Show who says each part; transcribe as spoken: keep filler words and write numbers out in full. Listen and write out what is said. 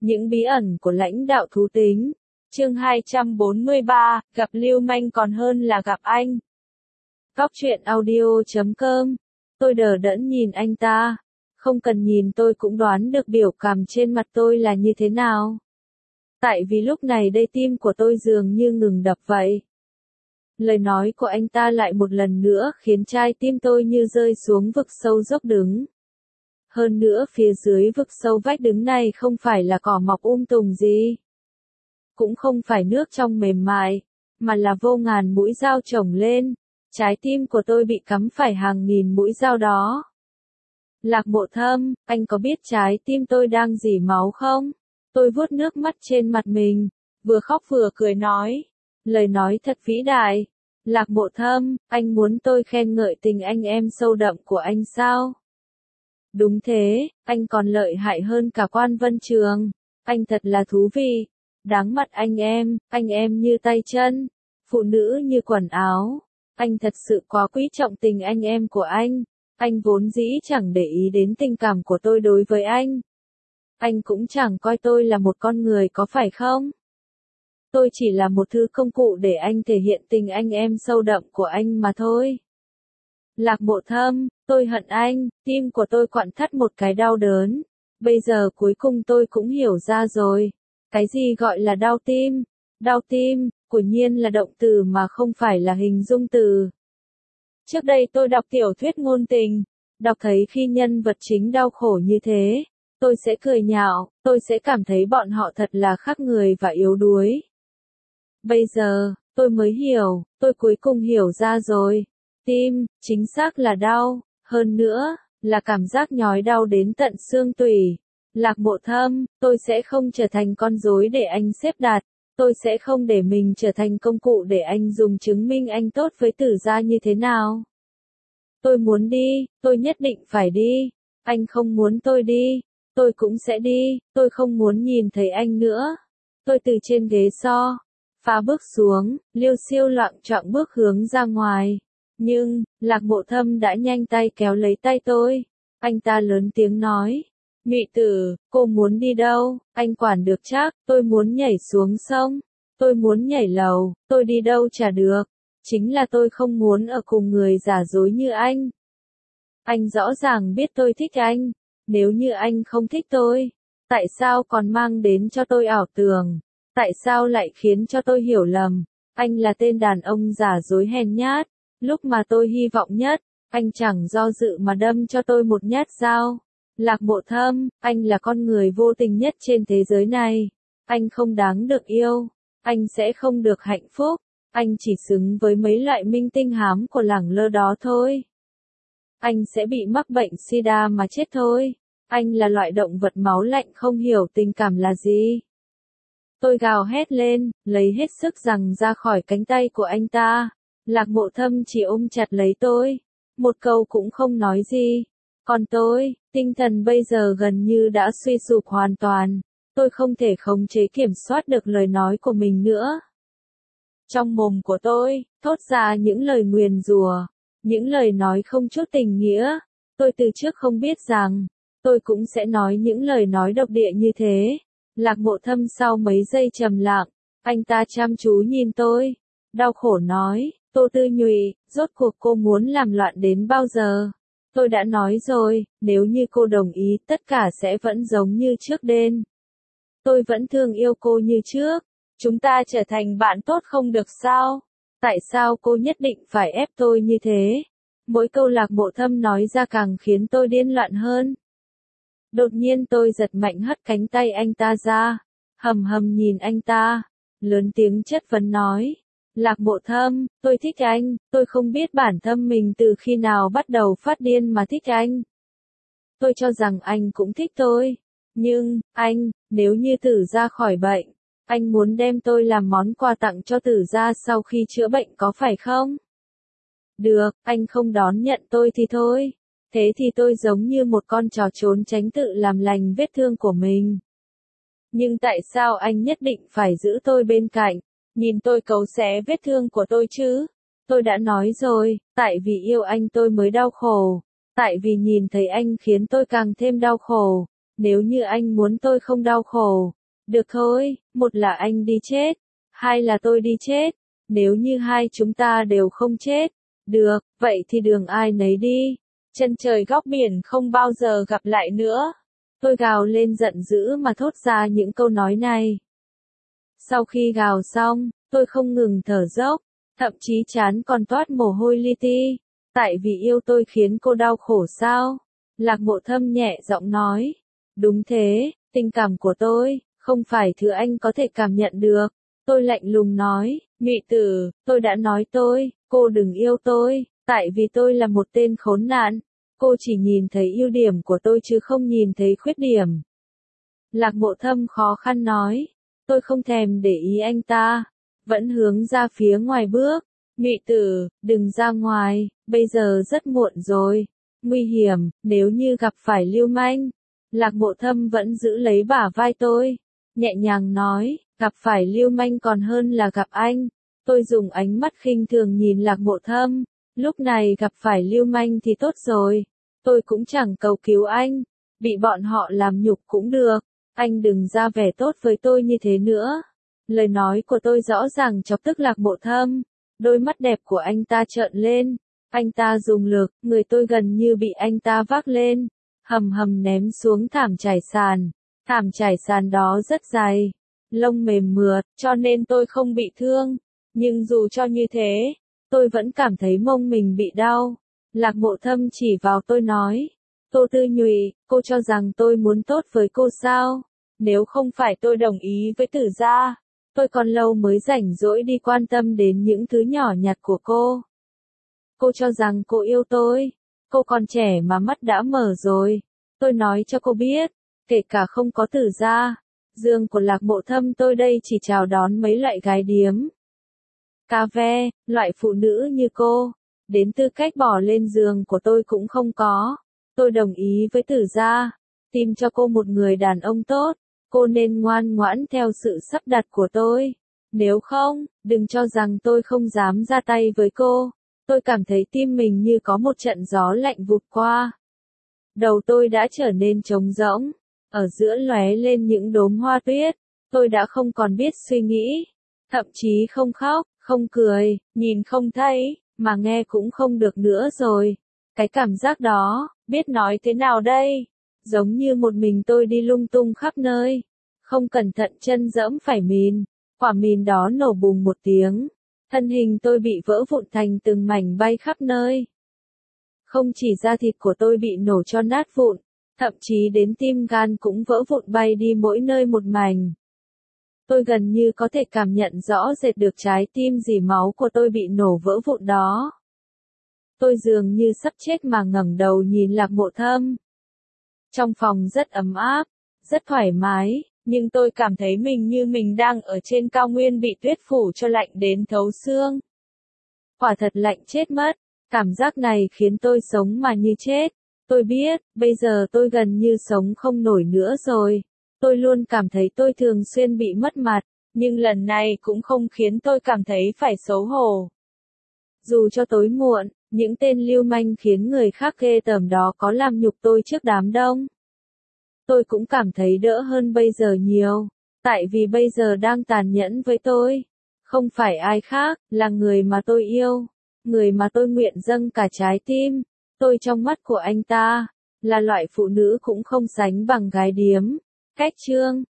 Speaker 1: Những bí ẩn của lãnh đạo thú tính. Chương hai trăm bốn mươi ba, gặp lưu manh còn hơn là gặp anh. Góc truyện audio chấm com. Tôi đờ đẫn nhìn anh ta. Không cần nhìn tôi cũng đoán được biểu cảm trên mặt tôi là như thế nào. Tại vì lúc này đây tim của tôi dường như ngừng đập vậy. Lời nói của anh ta lại một lần nữa khiến trái tim tôi như rơi xuống vực sâu dốc đứng. Hơn nữa phía dưới vực sâu vách đứng này không phải là cỏ mọc um tùm gì. Cũng không phải nước trong mềm mại, mà là vô ngàn mũi dao chồng lên. Trái tim của tôi bị cắm phải hàng nghìn mũi dao đó. Lạc Mộ Thâm, anh có biết trái tim tôi đang rỉ máu không? Tôi vuốt nước mắt trên mặt mình, vừa khóc vừa cười nói. Lời nói thật vĩ đại. Lạc Mộ Thâm, anh muốn tôi khen ngợi tình anh em sâu đậm của anh sao? Đúng thế, anh còn lợi hại hơn cả Quan Vân Trường. Anh thật là thú vị. Đáng mặt anh em, anh em như tay chân, phụ nữ như quần áo. Anh thật sự quá quý trọng tình anh em của anh. Anh vốn dĩ chẳng để ý đến tình cảm của tôi đối với anh. Anh cũng chẳng coi tôi là một con người có phải không? Tôi chỉ là một thứ công cụ để anh thể hiện tình anh em sâu đậm của anh mà thôi. Lạc Mộ Thâm, tôi hận anh, tim của tôi quặn thắt một cái đau đớn. Bây giờ cuối cùng tôi cũng hiểu ra rồi. Cái gì gọi là đau tim? Đau tim, quả nhiên là động từ mà không phải là hình dung từ. Trước đây tôi đọc tiểu thuyết ngôn tình, đọc thấy khi nhân vật chính đau khổ như thế, tôi sẽ cười nhạo, tôi sẽ cảm thấy bọn họ thật là khác người và yếu đuối. Bây giờ, tôi mới hiểu, tôi cuối cùng hiểu ra rồi. Tim, chính xác là đau, hơn nữa, là cảm giác nhói đau đến tận xương tủy. Lạc Mộ Thâm, tôi sẽ không trở thành con rối để anh xếp đặt, tôi sẽ không để mình trở thành công cụ để anh dùng chứng minh anh tốt với Tử gia như thế nào. Tôi muốn đi, tôi nhất định phải đi. Anh không muốn tôi đi, tôi cũng sẽ đi, tôi không muốn nhìn thấy anh nữa. Tôi từ trên ghế so, phá bước xuống, liêu xiêu loạng choạng bước hướng ra ngoài. Nhưng, Lạc Mộ Thâm đã nhanh tay kéo lấy tay tôi. Anh ta lớn tiếng nói. Nhụy tử, cô muốn đi đâu? Anh quản được chắc, tôi muốn nhảy xuống sông. Tôi muốn nhảy lầu, tôi đi đâu chả được. Chính là tôi không muốn ở cùng người giả dối như anh. Anh rõ ràng biết tôi thích anh. Nếu như anh không thích tôi, tại sao còn mang đến cho tôi ảo tưởng? Tại sao lại khiến cho tôi hiểu lầm? Anh là tên đàn ông giả dối hèn nhát. Lúc mà tôi hy vọng nhất, anh chẳng do dự mà đâm cho tôi một nhát dao. Lạc Mộ Thâm, anh là con người vô tình nhất trên thế giới này. Anh không đáng được yêu. Anh sẽ không được hạnh phúc. Anh chỉ xứng với mấy loại minh tinh hám của lẳng lơ đó thôi. Anh sẽ bị mắc bệnh sida mà chết thôi. Anh là loại động vật máu lạnh không hiểu tình cảm là gì. Tôi gào hét lên, lấy hết sức giằng ra khỏi cánh tay của anh ta. Lạc Mộ Thâm chỉ ôm chặt lấy tôi. Một câu cũng không nói gì. Còn tôi, tinh thần bây giờ gần như đã suy sụp hoàn toàn. Tôi không thể khống chế kiểm soát được lời nói của mình nữa. Trong mồm của tôi, thốt ra những lời nguyền rủa, những lời nói không chút tình nghĩa. Tôi từ trước không biết rằng, tôi cũng sẽ nói những lời nói độc địa như thế. Lạc Mộ Thâm sau mấy giây trầm lặng, anh ta chăm chú nhìn tôi, đau khổ nói, Tô Tư Nhụy, rốt cuộc cô muốn làm loạn đến bao giờ? Tôi đã nói rồi, nếu như cô đồng ý tất cả sẽ vẫn giống như trước đến. Tôi vẫn thương yêu cô như trước. Chúng ta trở thành bạn tốt không được sao? Tại sao cô nhất định phải ép tôi như thế? Mỗi câu Lạc Mộ Thâm nói ra càng khiến tôi điên loạn hơn. Đột nhiên tôi giật mạnh hất cánh tay anh ta ra. Hầm hầm nhìn anh ta. Lớn tiếng chất vấn nói. Lạc Mộ Thâm, tôi thích anh, tôi không biết bản thân mình từ khi nào bắt đầu phát điên mà thích anh. Tôi cho rằng anh cũng thích tôi. Nhưng, anh, nếu như Tử gia khỏi bệnh, anh muốn đem tôi làm món quà tặng cho Tử gia sau khi chữa bệnh có phải không? Được, anh không đón nhận tôi thì thôi. Thế thì tôi giống như một con chó trốn tránh tự làm lành vết thương của mình. Nhưng tại sao anh nhất định phải giữ tôi bên cạnh? Nhìn tôi cấu xé vết thương của tôi chứ. Tôi đã nói rồi, tại vì yêu anh tôi mới đau khổ. Tại vì nhìn thấy anh khiến tôi càng thêm đau khổ. nếu như anh muốn tôi không đau khổ, được thôi, một là anh đi chết, hai là tôi đi chết, nếu như hai chúng ta đều không chết, được, vậy thì đường ai nấy đi, chân trời góc biển không bao giờ gặp lại nữa. Tôi gào lên giận dữ mà thốt ra những câu nói này. Sau khi gào xong, tôi không ngừng thở dốc, thậm chí trán còn toát mồ hôi li ti. Tại vì yêu tôi khiến cô đau khổ sao? Lạc Mộ Thâm nhẹ giọng nói. Đúng thế, tình cảm của tôi, không phải thứ anh có thể cảm nhận được. Tôi lạnh lùng nói, Nhụy Tử, tôi đã nói tôi, cô đừng yêu tôi, tại vì tôi là một tên khốn nạn. Cô chỉ nhìn thấy ưu điểm của tôi chứ không nhìn thấy khuyết điểm. Lạc Mộ Thâm khó khăn nói, tôi không thèm để ý anh ta, vẫn hướng ra phía ngoài bước. Nhụy Tử, đừng ra ngoài, bây giờ rất muộn rồi, nguy hiểm, nếu như gặp phải lưu manh. Lạc Mộ Thâm vẫn giữ lấy bả vai tôi, nhẹ nhàng nói, gặp phải lưu manh còn hơn là gặp anh. Tôi dùng ánh mắt khinh thường nhìn Lạc Mộ Thâm, lúc này gặp phải lưu manh thì tốt rồi, tôi cũng chẳng cầu cứu anh, bị bọn họ làm nhục cũng được, anh đừng ra vẻ tốt với tôi như thế nữa. Lời nói của tôi rõ ràng chọc tức Lạc Mộ Thâm. Đôi mắt đẹp của anh ta trợn lên, anh ta dùng lực, người tôi gần như bị anh ta vác lên, hầm hầm ném xuống thảm trải sàn. Thảm trải sàn đó rất dày, lông mềm mượt, cho nên tôi không bị thương. Nhưng dù cho như thế, tôi vẫn cảm thấy mông mình bị đau. Lạc Mộ Thâm chỉ vào tôi nói, Tô Tư Nhụy, cô cho rằng tôi muốn tốt với cô sao? Nếu không phải tôi đồng ý với Tử gia, tôi còn lâu mới rảnh rỗi đi quan tâm đến những thứ nhỏ nhặt của cô. Cô cho rằng cô yêu tôi, cô còn trẻ mà mắt đã mở rồi. Tôi nói cho cô biết, kể cả không có Tử gia, giường của Lạc Mộ Thâm tôi đây chỉ chào đón mấy loại gái điếm. Cà ve, loại phụ nữ như cô, đến tư cách bỏ lên giường của tôi cũng không có. Tôi đồng ý với Tử gia, tìm cho cô một người đàn ông tốt. Cô nên ngoan ngoãn theo sự sắp đặt của tôi. Nếu không, đừng cho rằng tôi không dám ra tay với cô. Tôi cảm thấy tim mình như có một trận gió lạnh vụt qua. Đầu tôi đã trở nên trống rỗng. Ở giữa lóe lên những đốm hoa tuyết. Tôi đã không còn biết suy nghĩ. Thậm chí không khóc, không cười, nhìn không thấy, mà nghe cũng không được nữa rồi. Cái cảm giác đó, biết nói thế nào đây? Giống như một mình tôi đi lung tung khắp nơi, không cẩn thận chân dẫm phải mìn, quả mìn đó nổ bùng một tiếng, thân hình tôi bị vỡ vụn thành từng mảnh bay khắp nơi. Không chỉ da thịt của tôi bị nổ cho nát vụn, thậm chí đến tim gan cũng vỡ vụn bay đi mỗi nơi một mảnh. Tôi gần như có thể cảm nhận rõ rệt được trái tim dỉ máu của tôi bị nổ vỡ vụn đó. Tôi dường như sắp chết mà ngẩng đầu nhìn Lạc Mộ Thâm. Trong phòng rất ấm áp, rất thoải mái, nhưng tôi cảm thấy mình như mình đang ở trên cao nguyên bị tuyết phủ cho lạnh đến thấu xương. Quả thật lạnh chết mất, cảm giác này khiến tôi sống mà như chết. Tôi biết, bây giờ tôi gần như sống không nổi nữa rồi. Tôi luôn cảm thấy tôi thường xuyên bị mất mặt, nhưng lần này cũng không khiến tôi cảm thấy phải xấu hổ. Dù cho tối muộn, những tên lưu manh khiến người khác ghê tởm đó có làm nhục tôi trước đám đông, tôi cũng cảm thấy đỡ hơn bây giờ nhiều, tại vì bây giờ đang tàn nhẫn với tôi. Không phải ai khác, là người mà tôi yêu, người mà tôi nguyện dâng cả trái tim. Tôi trong mắt của anh ta, là loại phụ nữ cũng không sánh bằng gái điếm. Cách chương